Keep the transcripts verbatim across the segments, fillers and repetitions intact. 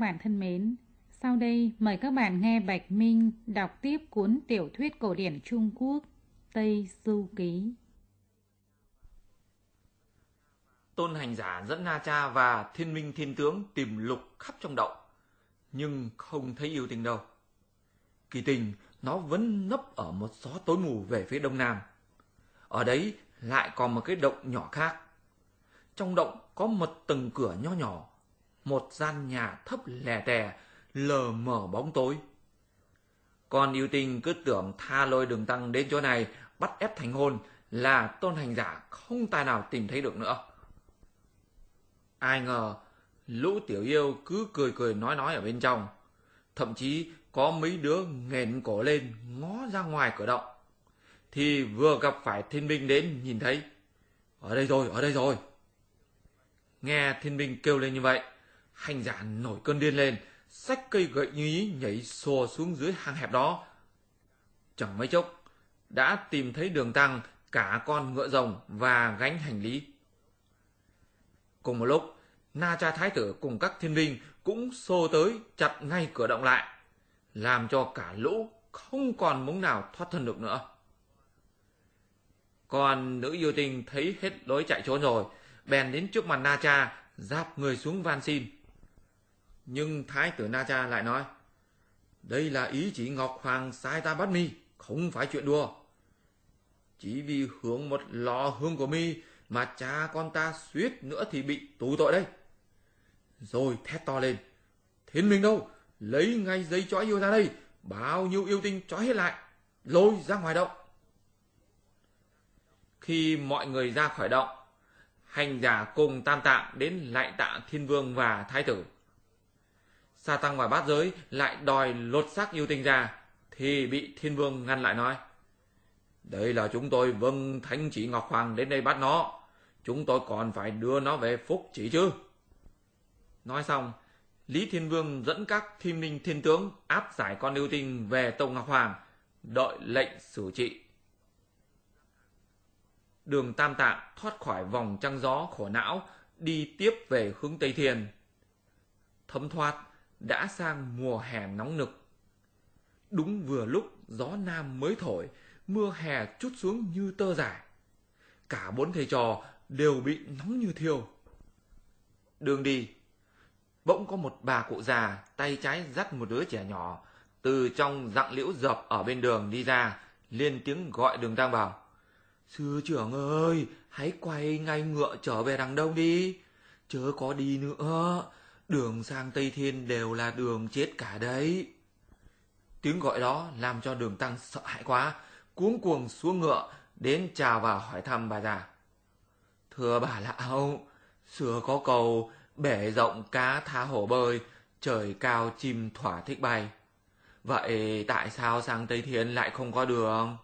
bạn thân mến, sau đây mời các bạn nghe Bạch Minh đọc tiếp cuốn tiểu thuyết cổ điển Trung Quốc Tây Du Ký. Tôn hành giả dẫn Na Cha và Thiên Minh Thiên Tướng tìm lục khắp trong động, nhưng không thấy yêu tinh đâu. Kỳ tình nó vẫn nấp ở một xó tối mù về phía đông nam. Ở đấy lại còn một cái động nhỏ khác. Trong động có một tầng cửa nho nhỏ, một gian nhà thấp lè tè, lờ mờ bóng tối. Con yêu tinh cứ tưởng tha lôi Đường Tăng đến chỗ này bắt ép thành hôn là Tôn hành giả không tài nào tìm thấy được nữa. Ai ngờ lũ tiểu yêu cứ cười cười nói nói ở bên trong. Thậm chí có mấy đứa nghển cổ lên ngó ra ngoài cửa động, thì vừa gặp phải Thiên Minh đến nhìn thấy. Ở đây rồi, ở đây rồi. Nghe Thiên Minh kêu lên như vậy, hành giả nổi cơn điên lên, xách cây gậy như ý nhảy xô xuống dưới hang hẹp đó. Chẳng mấy chốc đã tìm thấy Đường Tăng, cả con ngựa rồng và gánh hành lý. Cùng một lúc, Na Cha Thái tử cùng các thiên binh cũng xô tới chặt ngay cửa động lại, làm cho cả lũ không còn mống nào thoát thân được nữa. Còn nữ yêu tinh thấy hết lối chạy trốn rồi, bèn đến trước mặt Na Cha, giáp người xuống van xin. Nhưng Thái tử Na Cha lại nói: đây là ý chỉ Ngọc Hoàng sai ta bắt mi, không phải chuyện đùa. Chỉ vì hướng một lò hương của mi mà cha con ta suýt nữa thì bị tù tội đây. Rồi thét to lên: Thiên Minh đâu, lấy ngay dây trói yêu ra đây, bao nhiêu yêu tinh trói hết lại, lôi ra ngoài động. Khi mọi người ra khỏi động, hành giả cùng Tam Tạng đến lạy tạ Thiên Vương và Thái tử. Sa Tăng và Bát Giới lại đòi lột xác yêu tinh ra, thì bị Thiên Vương ngăn lại nói: đây là chúng tôi vâng thánh chỉ Ngọc Hoàng đến đây bắt nó, chúng tôi còn phải đưa nó về Phúc Chỉ chứ. Nói xong, Lý Thiên Vương dẫn các Thiên Minh Thiên Tướng áp giải con yêu tinh về Tông Ngọc Hoàng, đợi lệnh xử trị. Đường Tam Tạng thoát khỏi vòng trăng gió khổ não, đi tiếp về hướng Tây Thiên. Thấm thoát đã sang mùa hè nóng nực. Đúng vừa lúc gió nam mới thổi, mưa hè trút xuống như tơ dài. Cả bốn thầy trò đều bị nóng như thiêu. Đường đi, bỗng có một bà cụ già tay trái dắt một đứa trẻ nhỏ từ trong rặng liễu dập ở bên đường đi ra, lên tiếng gọi Đường Tăng vào: sư trưởng ơi, hãy quay ngay ngựa trở về đằng đông đi, chớ có đi nữa, đường sang Tây Thiên đều là đường chết cả đấy. Tiếng gọi đó làm cho Đường Tăng sợ hãi quá, cuống cuồng xuống ngựa đến chào và hỏi thăm bà già: thưa bà lão, xưa có câu bể rộng cá tha hồ bơi, trời cao chim thỏa thích bay. Vậy tại sao sang Tây Thiên lại không có đường?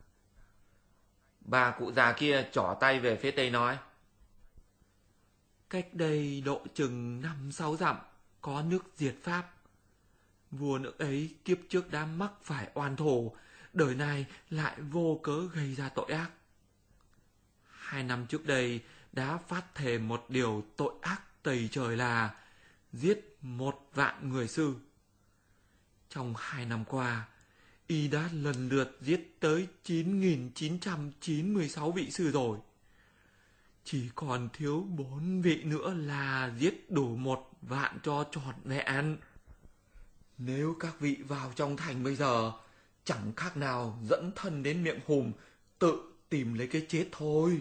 Bà cụ già kia trỏ tay về phía tây nói: cách đây độ chừng năm sáu dặm có nước diệt Pháp. Vua nước ấy kiếp trước đã mắc phải oan thổ, đời này lại vô cớ gây ra tội ác. Hai năm trước đây đã phát thề một điều tội ác tày trời là giết một vạn người sư. Trong hai năm qua, y đã lần lượt giết tới chín nghìn chín trăm chín mươi sáu vị sư rồi. Chỉ còn thiếu bốn vị nữa là giết đủ một vạn cho trọn vẹn. Nếu các vị vào trong thành bây giờ, chẳng khác nào dẫn thân đến miệng hùm, tự tìm lấy cái chết thôi.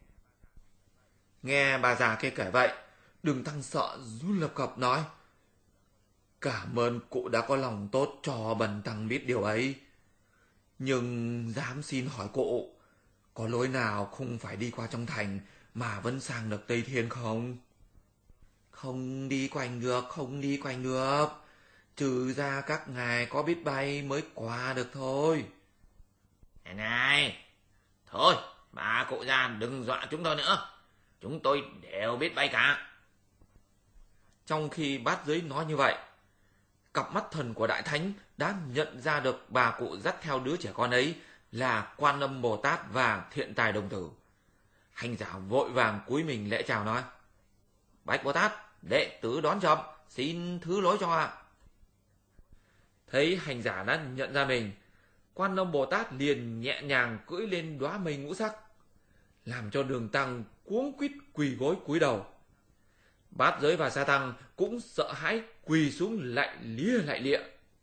Nghe bà già kia kể vậy, Đường Tăng sợ run lập cập nói: cảm ơn cụ đã có lòng tốt cho bần tăng biết điều ấy. Nhưng dám xin hỏi cụ, có lối nào không phải đi qua trong thành mà vẫn sang được Tây Thiên không? Không đi quanh được, không đi quanh được. Trừ ra các ngài có biết bay mới qua được thôi. Này này, thôi bà cụ già đừng dọa chúng tôi nữa. Chúng tôi đều biết bay cả. Trong khi Bát Giới nói như vậy, cặp mắt thần của Đại Thánh đã nhận ra được bà cụ dắt theo đứa trẻ con ấy là Quan Âm Bồ Tát và Thiện Tài Đồng Tử. Hành giả vội vàng cúi mình lễ chào nói: bạch Bồ Tát, đệ tử đón chậm, xin thứ lỗi cho ạ. Thấy hành giả đã nhận ra mình, Quan Âm Bồ Tát liền nhẹ nhàng cưỡi lên đóa mây ngũ sắc, làm cho Đường Tăng cuống quýt quỳ gối cúi đầu. Bát Giới và Sa Tăng cũng sợ hãi quỳ xuống lại lia lại lịa.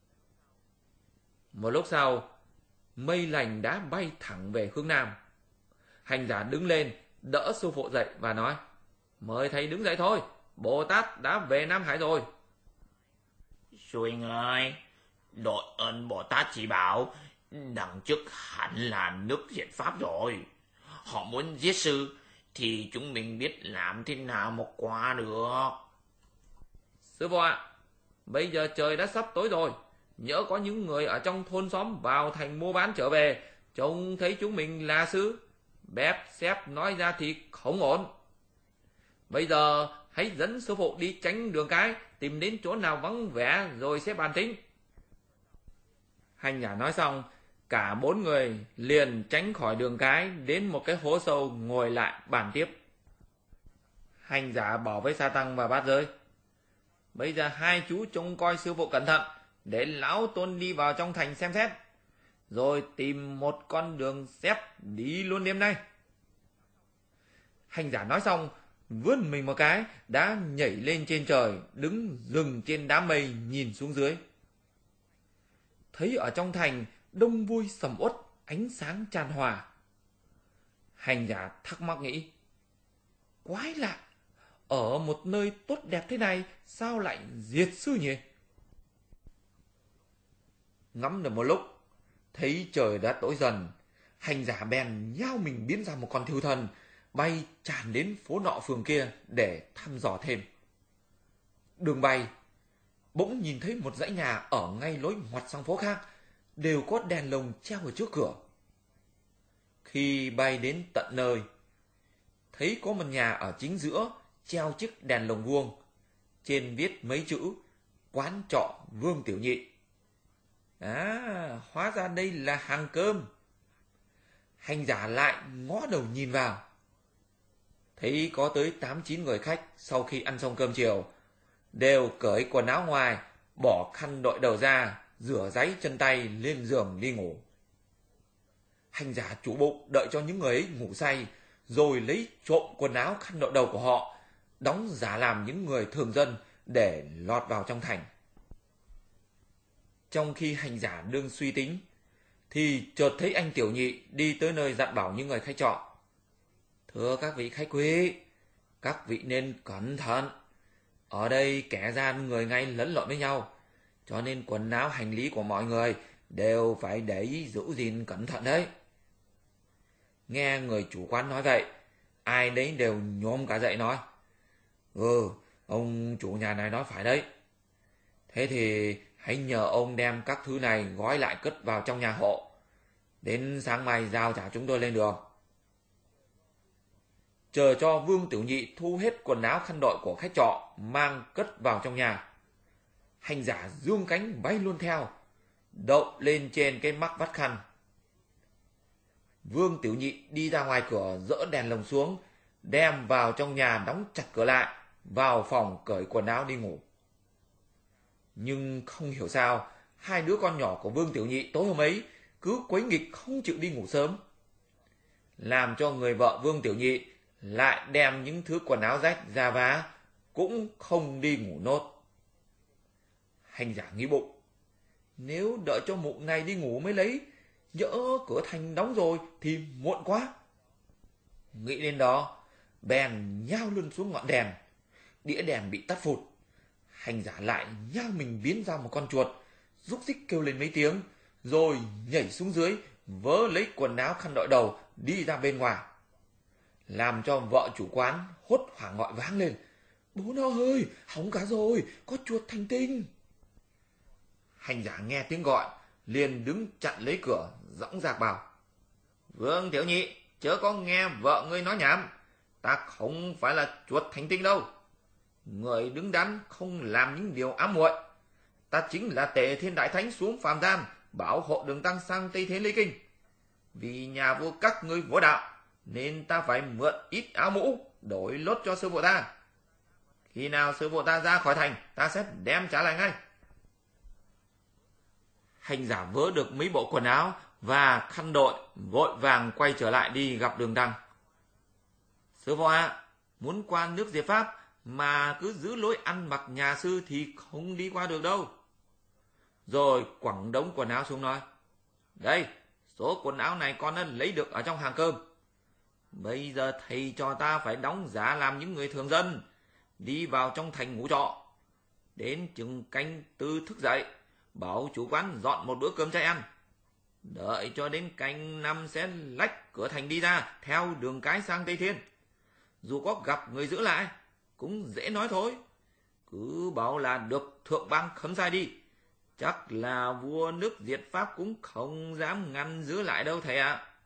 Một lúc sau, mây lành đã bay thẳng về hướng nam. Hành giả đứng lên, đỡ sư phụ dậy và nói: "Mời thầy đứng dậy thôi, Bồ Tát đã về Nam Hải rồi." Sư huynh ơi, đội ơn Bồ Tát chỉ bảo, đằng trước hẳn là nước Diệt Pháp rồi. Họ muốn giết sư, thì chúng mình biết làm thế nào mà qua được. Sư phụ ạ, bây giờ trời đã sắp tối rồi. Nhỡ có những người ở trong thôn xóm vào thành mua bán trở về, trông thấy chúng mình là sư, bép xép nói ra thì không ổn. Bây giờ hãy dẫn sư phụ đi tránh đường cái, tìm đến chỗ nào vắng vẻ rồi sẽ bàn tính. Hành giả nói xong, cả bốn người liền tránh khỏi đường cái đến một cái hố sâu ngồi lại bàn tiếp. Hành giả bảo với Sa Tăng và Bát Giới: "Bây giờ hai chú trông coi sư phụ cẩn thận, để lão tôn đi vào trong thành xem xét, rồi tìm một con đường xếp đi luôn đêm nay." Hành giả nói xong, vươn mình một cái, đã nhảy lên trên trời, đứng dừng trên đám mây nhìn xuống dưới. Thấy ở trong thành đông vui sầm uất, ánh sáng tràn hòa. Hành giả thắc mắc nghĩ: quái lạ, ở một nơi tốt đẹp thế này sao lại diệt sư nhỉ? Ngắm được một lúc, thấy trời đã tối dần, hành giả bèn nhao mình biến ra một con thiêu thần, bay tràn đến phố nọ phường kia để thăm dò thêm. Đường bay, bỗng nhìn thấy một dãy nhà ở ngay lối ngoặt sang phố khác, đều có đèn lồng treo ở trước cửa. Khi bay đến tận nơi, thấy có một nhà ở chính giữa treo chiếc đèn lồng vuông, trên viết mấy chữ "Quán trọ Vương Tiểu Nhị". À, hóa ra đây là hàng cơm. Hành giả lại ngó đầu nhìn vào, thấy có tới tám chín người khách sau khi ăn xong cơm chiều, đều cởi quần áo ngoài, bỏ khăn đội đầu ra, rửa ráy chân tay lên giường đi ngủ. Hành giả chủ bụng đợi cho những người ấy ngủ say, rồi lấy trộm quần áo khăn đội đầu của họ, đóng giả làm những người thường dân để lọt vào trong thành. Trong khi hành giả đương suy tính, thì chợt thấy anh Tiểu Nhị đi tới nơi dặn bảo những người khách trọ: "Thưa các vị khách quý, các vị nên cẩn thận. Ở đây kẻ gian người ngay lẫn lộn với nhau, cho nên quần áo hành lý của mọi người đều phải để ý giữ gìn cẩn thận đấy." Nghe người chủ quán nói vậy, ai đấy đều nhổm cả dậy nói: "Ừ, ông chủ nhà này nói phải đấy. Thế thì hãy nhờ ông đem các thứ này gói lại cất vào trong nhà hộ, đến sáng mai giao trả chúng tôi lên đường." Chờ cho Vương Tiểu Nhị thu hết quần áo khăn đội của khách trọ mang cất vào trong nhà, hành giả dương cánh bay luôn theo, đậu lên trên cái mắc vắt khăn. Vương Tiểu Nhị đi ra ngoài cửa, dỡ đèn lồng xuống, đem vào trong nhà đóng chặt cửa lại, vào phòng cởi quần áo đi ngủ. Nhưng không hiểu sao, hai đứa con nhỏ của Vương Tiểu Nhị tối hôm ấy cứ quấy nghịch không chịu đi ngủ sớm, làm cho người vợ Vương Tiểu Nhị lại đem những thứ quần áo rách ra vá, cũng không đi ngủ nốt. Hành giả nghĩ bụng: nếu đợi cho mụ này đi ngủ mới lấy, nhỡ cửa thành đóng rồi thì muộn quá. Nghĩ đến đó, bèn nhao luôn xuống ngọn đèn. Đĩa đèn bị tắt phụt, hành giả lại nhao mình biến ra một con chuột, rúc rích kêu lên mấy tiếng, rồi nhảy xuống dưới, vớ lấy quần áo khăn đội đầu đi ra bên ngoài, làm cho vợ chủ quán hốt hoảng gọi váng lên: "Bố nó ơi, hỏng cả rồi, có chuột thành tinh." Hành giả nghe tiếng gọi, liền đứng chặn lấy cửa, dõng dạc bảo: "Vương Tiểu Nhị, chớ có nghe vợ ngươi nói nhảm, ta không phải là chuột thành tinh đâu. Người đứng đắn không làm những điều ám muội. Ta chính là Tề Thiên Đại Thánh xuống phàm gian, bảo hộ Đường Tăng sang Tây Thế lấy kinh. Vì nhà vua các ngươi võ đạo, nên ta phải mượn ít áo mũ đổi lốt cho sư phụ ta. Khi nào sư phụ ta ra khỏi thành, ta sẽ đem trả lại ngay. Hành giả vớ được mấy bộ quần áo và khăn đội, vội vàng quay trở lại đi gặp Đường Đăng. Sư phụ ạ, à, muốn qua nước Diệp Pháp mà cứ giữ lối ăn mặc nhà sư thì không đi qua được đâu. Rồi quẳng đống quần áo xuống nói, đây, số quần áo này con đã lấy được ở trong hàng cơm. Bây giờ thầy cho ta phải đóng giả làm những người thường dân, đi vào trong thành ngủ trọ. Đến chừng canh tư thức dậy, bảo chủ quán dọn một bữa cơm chay ăn. Đợi cho đến canh năm sẽ lách cửa thành đi ra, theo đường cái sang Tây Thiên. Dù có gặp người giữ lại, cũng dễ nói thôi. Cứ bảo là được thượng bang khấm sai đi. Chắc là vua nước diệt Pháp cũng không dám ngăn giữ lại đâu thầy ạ. À.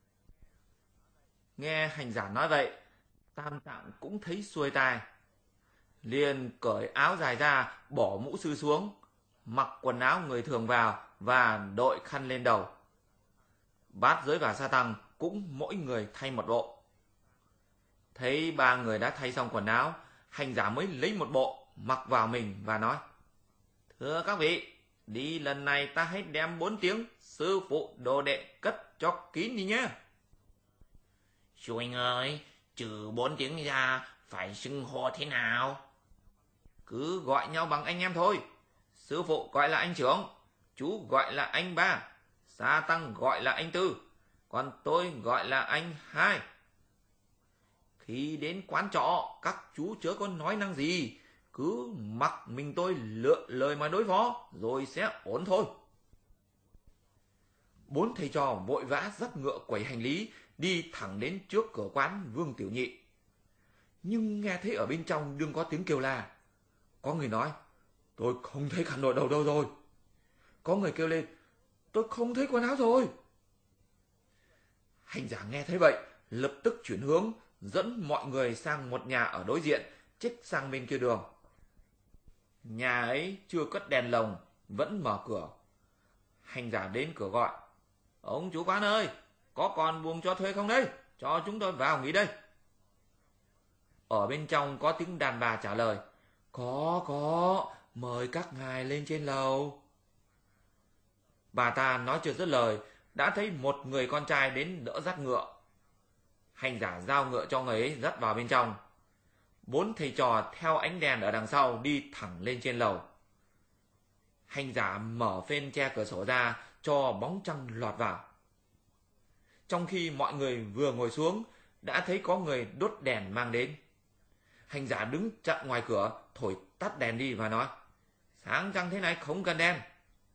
Nghe hành giả nói vậy, Tam Tạng cũng thấy xuôi tai. Liền cởi áo dài ra, bỏ mũ sư xuống, mặc quần áo người thường vào và đội khăn lên đầu. Bát Giới và Sa Tăng cũng mỗi người thay một bộ. Thấy ba người đã thay xong quần áo, hành giả mới lấy một bộ, mặc vào mình và nói, thưa các vị, đi lần này ta hãy đem bốn tiếng sư phụ đồ đệ cất cho kín đi nhé. Chú anh ơi, trừ bốn tiếng ra phải xưng hô thế nào? Cứ gọi nhau bằng anh em thôi. Sư phụ gọi là anh trưởng, chú gọi là anh ba, Sa Tăng gọi là anh tư, còn tôi gọi là anh hai. Khi đến quán trọ, các chú chớ có nói năng gì, cứ mặc mình tôi lựa lời mà đối phó, rồi sẽ ổn thôi. Bốn thầy trò vội vã dắt ngựa quẩy hành lý, đi thẳng đến trước cửa quán Vương Tiểu Nhị. Nhưng nghe thấy ở bên trong đương có tiếng kêu la. Có người nói, tôi không thấy khăn đội đầu đâu rồi. Có người kêu lên, tôi không thấy quần áo rồi. Hành giả nghe thấy vậy, lập tức chuyển hướng, dẫn mọi người sang một nhà ở đối diện, chích sang bên kia đường. Nhà ấy chưa cất đèn lồng, vẫn mở cửa. Hành giả đến cửa gọi, ông chủ quán ơi, có còn buồng cho thuê không đây? Cho chúng tôi vào nghỉ đây. Ở bên trong có tiếng đàn bà trả lời, có, có, mời các ngài lên trên lầu. Bà ta nói chưa dứt lời, đã thấy một người con trai đến đỡ dắt ngựa. Hành giả giao ngựa cho người ấy dắt vào bên trong. Bốn thầy trò theo ánh đèn ở đằng sau đi thẳng lên trên lầu. Hành giả mở phên che cửa sổ ra cho bóng trăng lọt vào. Trong khi mọi người vừa ngồi xuống, đã thấy có người đốt đèn mang đến. Hành giả đứng chặn ngoài cửa, thổi tắt đèn đi và nói, sáng trăng thế này không cần đèn.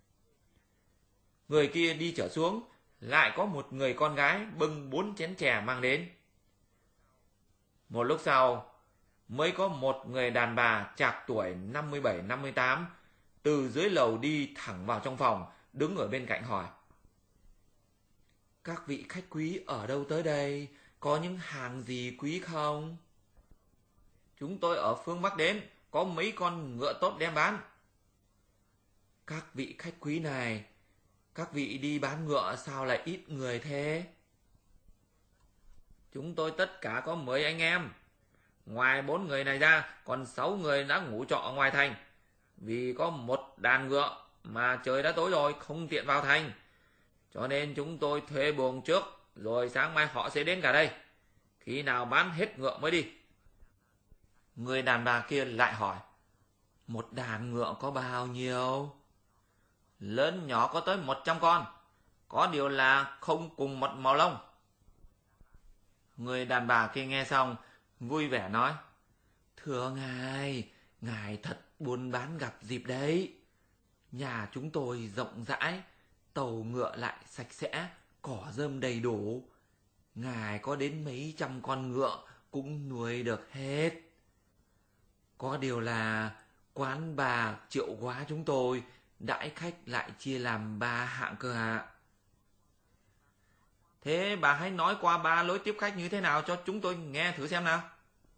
Người kia đi trở xuống, lại có một người con gái bưng bốn chén chè mang đến. Một lúc sau, mới có một người đàn bà trạc tuổi năm mươi bảy năm mươi tám, từ dưới lầu đi thẳng vào trong phòng, đứng ở bên cạnh hỏi, các vị khách quý ở đâu tới đây? Có những hàng gì quý không? Chúng tôi ở phương Bắc đến, có mấy con ngựa tốt đem bán. Các vị khách quý này, các vị đi bán ngựa sao lại ít người thế? Chúng tôi tất cả có mười anh em. Ngoài bốn người này ra, còn sáu người đã ngủ trọ ở ngoài thành. Vì có một đàn ngựa mà trời đã tối rồi, không tiện vào thành. Cho nên chúng tôi thuê buồng trước, rồi sáng mai họ sẽ đến cả đây. Khi nào bán hết ngựa mới đi. Người đàn bà kia lại hỏi, một đàn ngựa có bao nhiêu? Lớn nhỏ có tới một trăm con, có điều là không cùng một màu lông. Người đàn bà kia nghe xong, vui vẻ nói, thưa ngài, ngài thật buôn bán gặp dịp đấy. Nhà chúng tôi rộng rãi, tàu ngựa lại sạch sẽ, cỏ rơm đầy đủ. Ngài có đến mấy trăm con ngựa cũng nuôi được hết. Có điều là quán bà Triệu Quá chúng tôi đãi khách lại chia làm ba hạng cơ ạ. Thế bà hãy nói qua ba lối tiếp khách như thế nào cho chúng tôi nghe thử xem nào.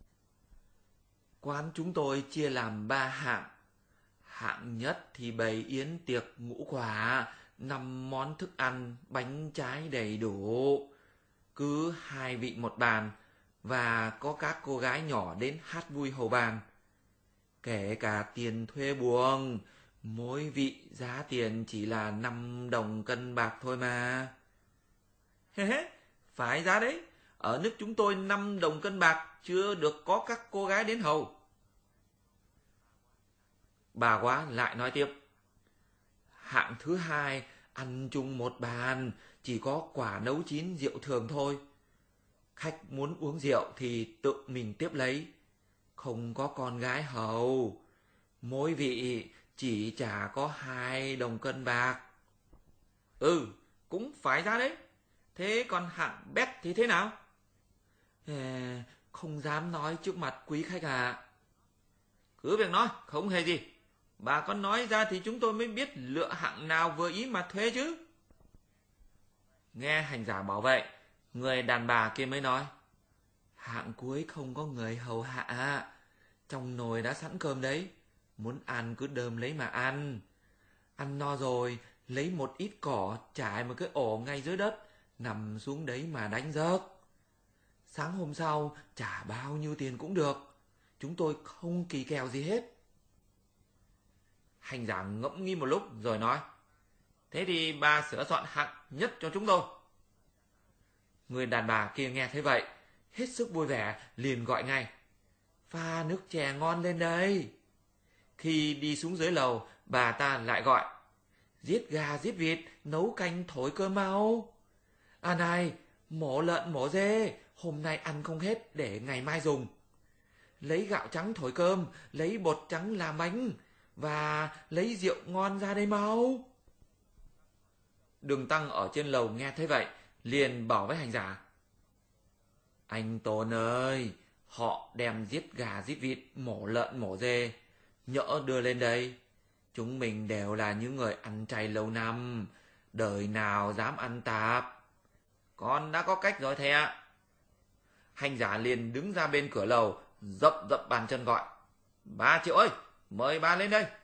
Quán chúng tôi chia làm ba hạng. Hạng nhất thì bày yến tiệc ngũ quả, năm món thức ăn, bánh trái đầy đủ. Cứ hai vị một bàn, và có các cô gái nhỏ đến hát vui hầu bàn. kể cả tiền thuê buồng. Mỗi vị giá tiền chỉ là năm đồng cân bạc thôi mà. Hê hê, phải giá đấy. Ở nước chúng tôi năm đồng cân bạc chưa được có các cô gái đến hầu. Bà quá lại nói tiếp. Hạng thứ hai ăn chung một bàn, chỉ có quả nấu chín rượu thường thôi. Khách muốn uống rượu thì tự mình tiếp lấy, không có con gái hầu. Mỗi vị chỉ trả có hai đồng cân bạc. Ừ, cũng phải giá đấy. Thế còn hạng bét thì thế nào? À, không dám nói trước mặt quý khách à. Cứ việc nói, không hề gì. Bà có nói ra thì chúng tôi mới biết lựa hạng nào vừa ý mà thuê chứ. Nghe hành giả bảo vậy, người đàn bà kia mới nói. Hạng cuối không có người hầu hạ. Trong nồi đã sẵn cơm đấy. Muốn ăn cứ đơm lấy mà ăn. Ăn no rồi, lấy một ít cỏ trải một cái ổ ngay dưới đất, nằm xuống đấy mà đánh giấc. Sáng hôm sau trả bao nhiêu tiền cũng được. Chúng tôi không kỳ kèo gì hết. Hành giả ngẫm nghĩ một lúc rồi nói. Thế thì bà sửa soạn hạng nhất cho chúng tôi. Người đàn bà kia nghe thấy vậy, hết sức vui vẻ, liền gọi ngay. Pha nước chè ngon lên đây. Khi đi xuống dưới lầu, bà ta lại gọi. Giết gà giết vịt, nấu canh thổi cơm mau. À này, mổ lợn mổ dê, hôm nay ăn không hết để ngày mai dùng. Lấy gạo trắng thổi cơm, lấy bột trắng làm bánh, và lấy rượu ngon ra đây mau. Đường Tăng ở trên lầu nghe thấy vậy, liền bảo với hành giả. Anh Tôn ơi, họ đem giết gà giết vịt, mổ lợn mổ dê, nhỡ đưa lên đây. Chúng mình đều là những người ăn chay lâu năm, đời nào dám ăn tạp. Con đã có cách rồi thầy ạ. Hành giả liền đứng ra bên cửa lầu, dậm dậm bàn chân gọi. Bà Triệu ơi, mời bà lên đây.